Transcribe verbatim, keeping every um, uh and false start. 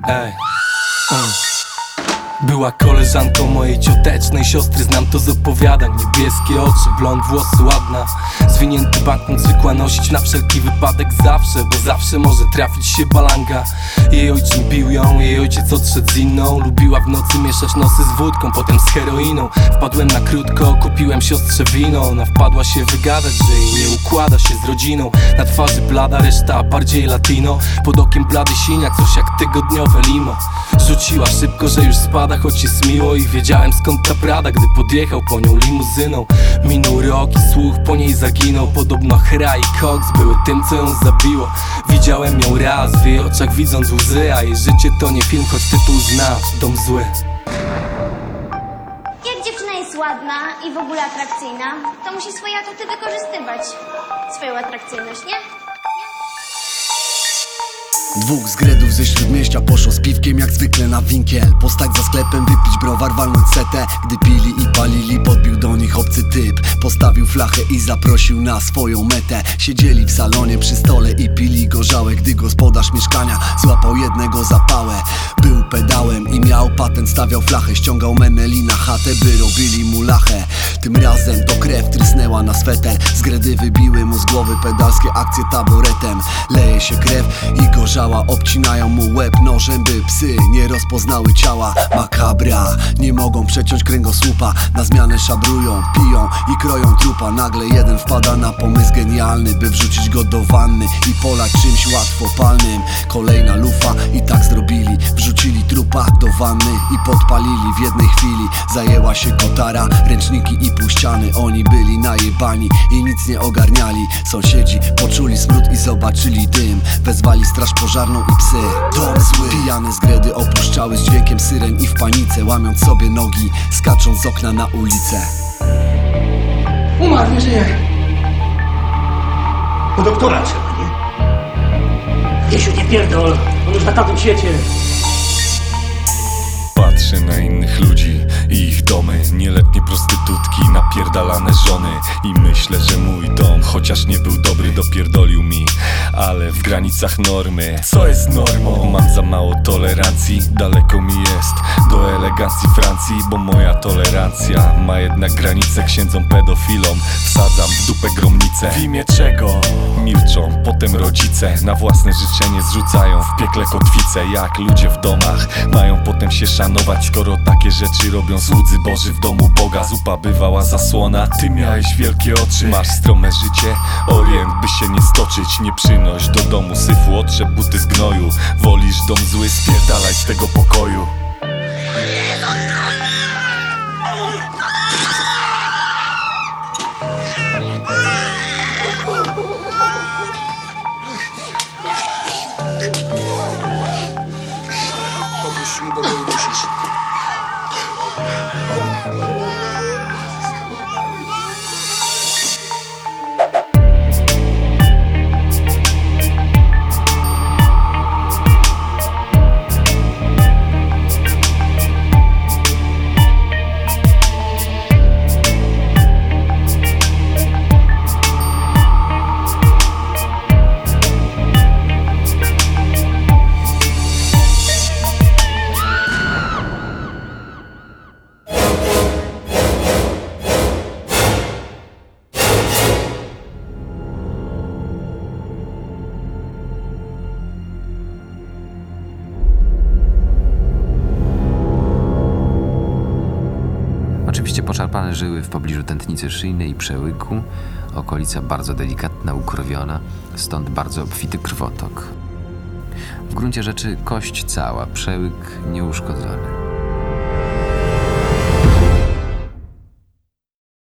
Ej, mm. Była koleżanką mojej ciotecznej siostry, znam to z opowiadań. Niebieskie oczy, blond, włosy ładna. Zwinięty banknot zwykła nosić na wszelki wypadek zawsze, bo zawsze może trafić się balanga. Jej ojczym bił ją, jej ojciec odszedł z inną. Lubiła w nocy mieszać nosy z wódką, potem z heroiną. Wpadłem na krótko, kupiłem siostrze wino. Ona wpadła się wygadać, że jej nie układa się z rodziną. Na twarzy blada, reszta bardziej latino. Pod okiem blady siniak, coś jak tygodniowe limo. Rzuciła szybko, że już spada, choć jest miło. I wiedziałem skąd ta prada, gdy podjechał po nią limuzyną. Minął rok i słuch po niej zaginął. Podobno hra i koks były tym, co ją zabiło. Widziałem ją raz, w jej oczach widząc łzy. A jej życie to nie film, choć tytuł znasz, Dom zły. Jak dziewczyna jest ładna i w ogóle atrakcyjna, to musi swoje atuty wykorzystywać. Swoją atrakcyjność, nie? Dwóch zgredów ze śródmieścia poszło z piwkiem jak zwykle na winkiel. Postać za sklepem, wypić browar, walnąć setę. Gdy pili i palili, podbił do nich obcy typ. Postawił flachę i zaprosił na swoją metę. Siedzieli w salonie przy stole i pili gorzałe. Gdy gospodarz mieszkania złapał jednego za pałę. Był pedałem i miał patent, stawiał flachę. Ściągał meneli na chatę, by robili mu lachę. Tym razem to krew trysnęła na sweter. Zgredy wybiły mu z głowy pedalskie akcje taboretem. Leje się krew i gorzała. Obcinają mu łeb nożem, by psy nie rozpoznały ciała. Makabra, nie mogą przeciąć kręgosłupa. Na zmianę szabrują, piją i kroją trupa. Nagle jeden wpada na pomysł genialny, by wrzucić go do wanny i polać czymś łatwopalnym. Kolejna lufa i tak zrobili. Wrzucili trupa do wanny i podpalili w jednej chwili. Zajęła się kotara, ręczniki i pół ściany. Oni byli najebani i nic nie ogarniali. Sąsiedzi poczuli smród i zobaczyli dym. Wezwali straż pożarną i psy. Dom zły. Pijane zgredy opuszczały z dźwiękiem syren i w panice, łamiąc sobie nogi, skacząc z okna na ulicę. Umarł, nie żyje. Do doktora trzeba, nie? Wiesiu, nie pierdol, on już na tamtym świecie. Patrzę na innych ludzi i ich domy. Nieletnie prostytutki, napierdalane żony. I myślę, że mój dom, chociaż nie był dobry, dopierdolił mi, ale w granicach normy. Co jest normą? Mam za mało tolerancji, daleko mi jest do elegancji Francji. Bo moja tolerancja ma jednak granicę. Księdzom pedofilom wsadzam w dupę gromnicę. W imię czego? Milczą, potem rodzice na własne życzenie zrzucają w piekle kotwice. Jak ludzie w domach mają potem się szanować, skoro takie rzeczy robią słudzy Boży w domu Boga. Zupa bywała zasłona, ty miałeś wielkie oczy. Masz strome życie, orient by się nie stoczyć. Nie przynoś do domu syfu, otrzep buty z gnoju. Wolisz dom zły, spierdalaj z tego pokoju. Opuść mi, bo go udusisz. Oczywiście poszarpane żyły w pobliżu tętnicy szyjnej i przełyku, okolica bardzo delikatna, ukrwiona, stąd bardzo obfity krwotok. W gruncie rzeczy kość cała, przełyk nieuszkodzony.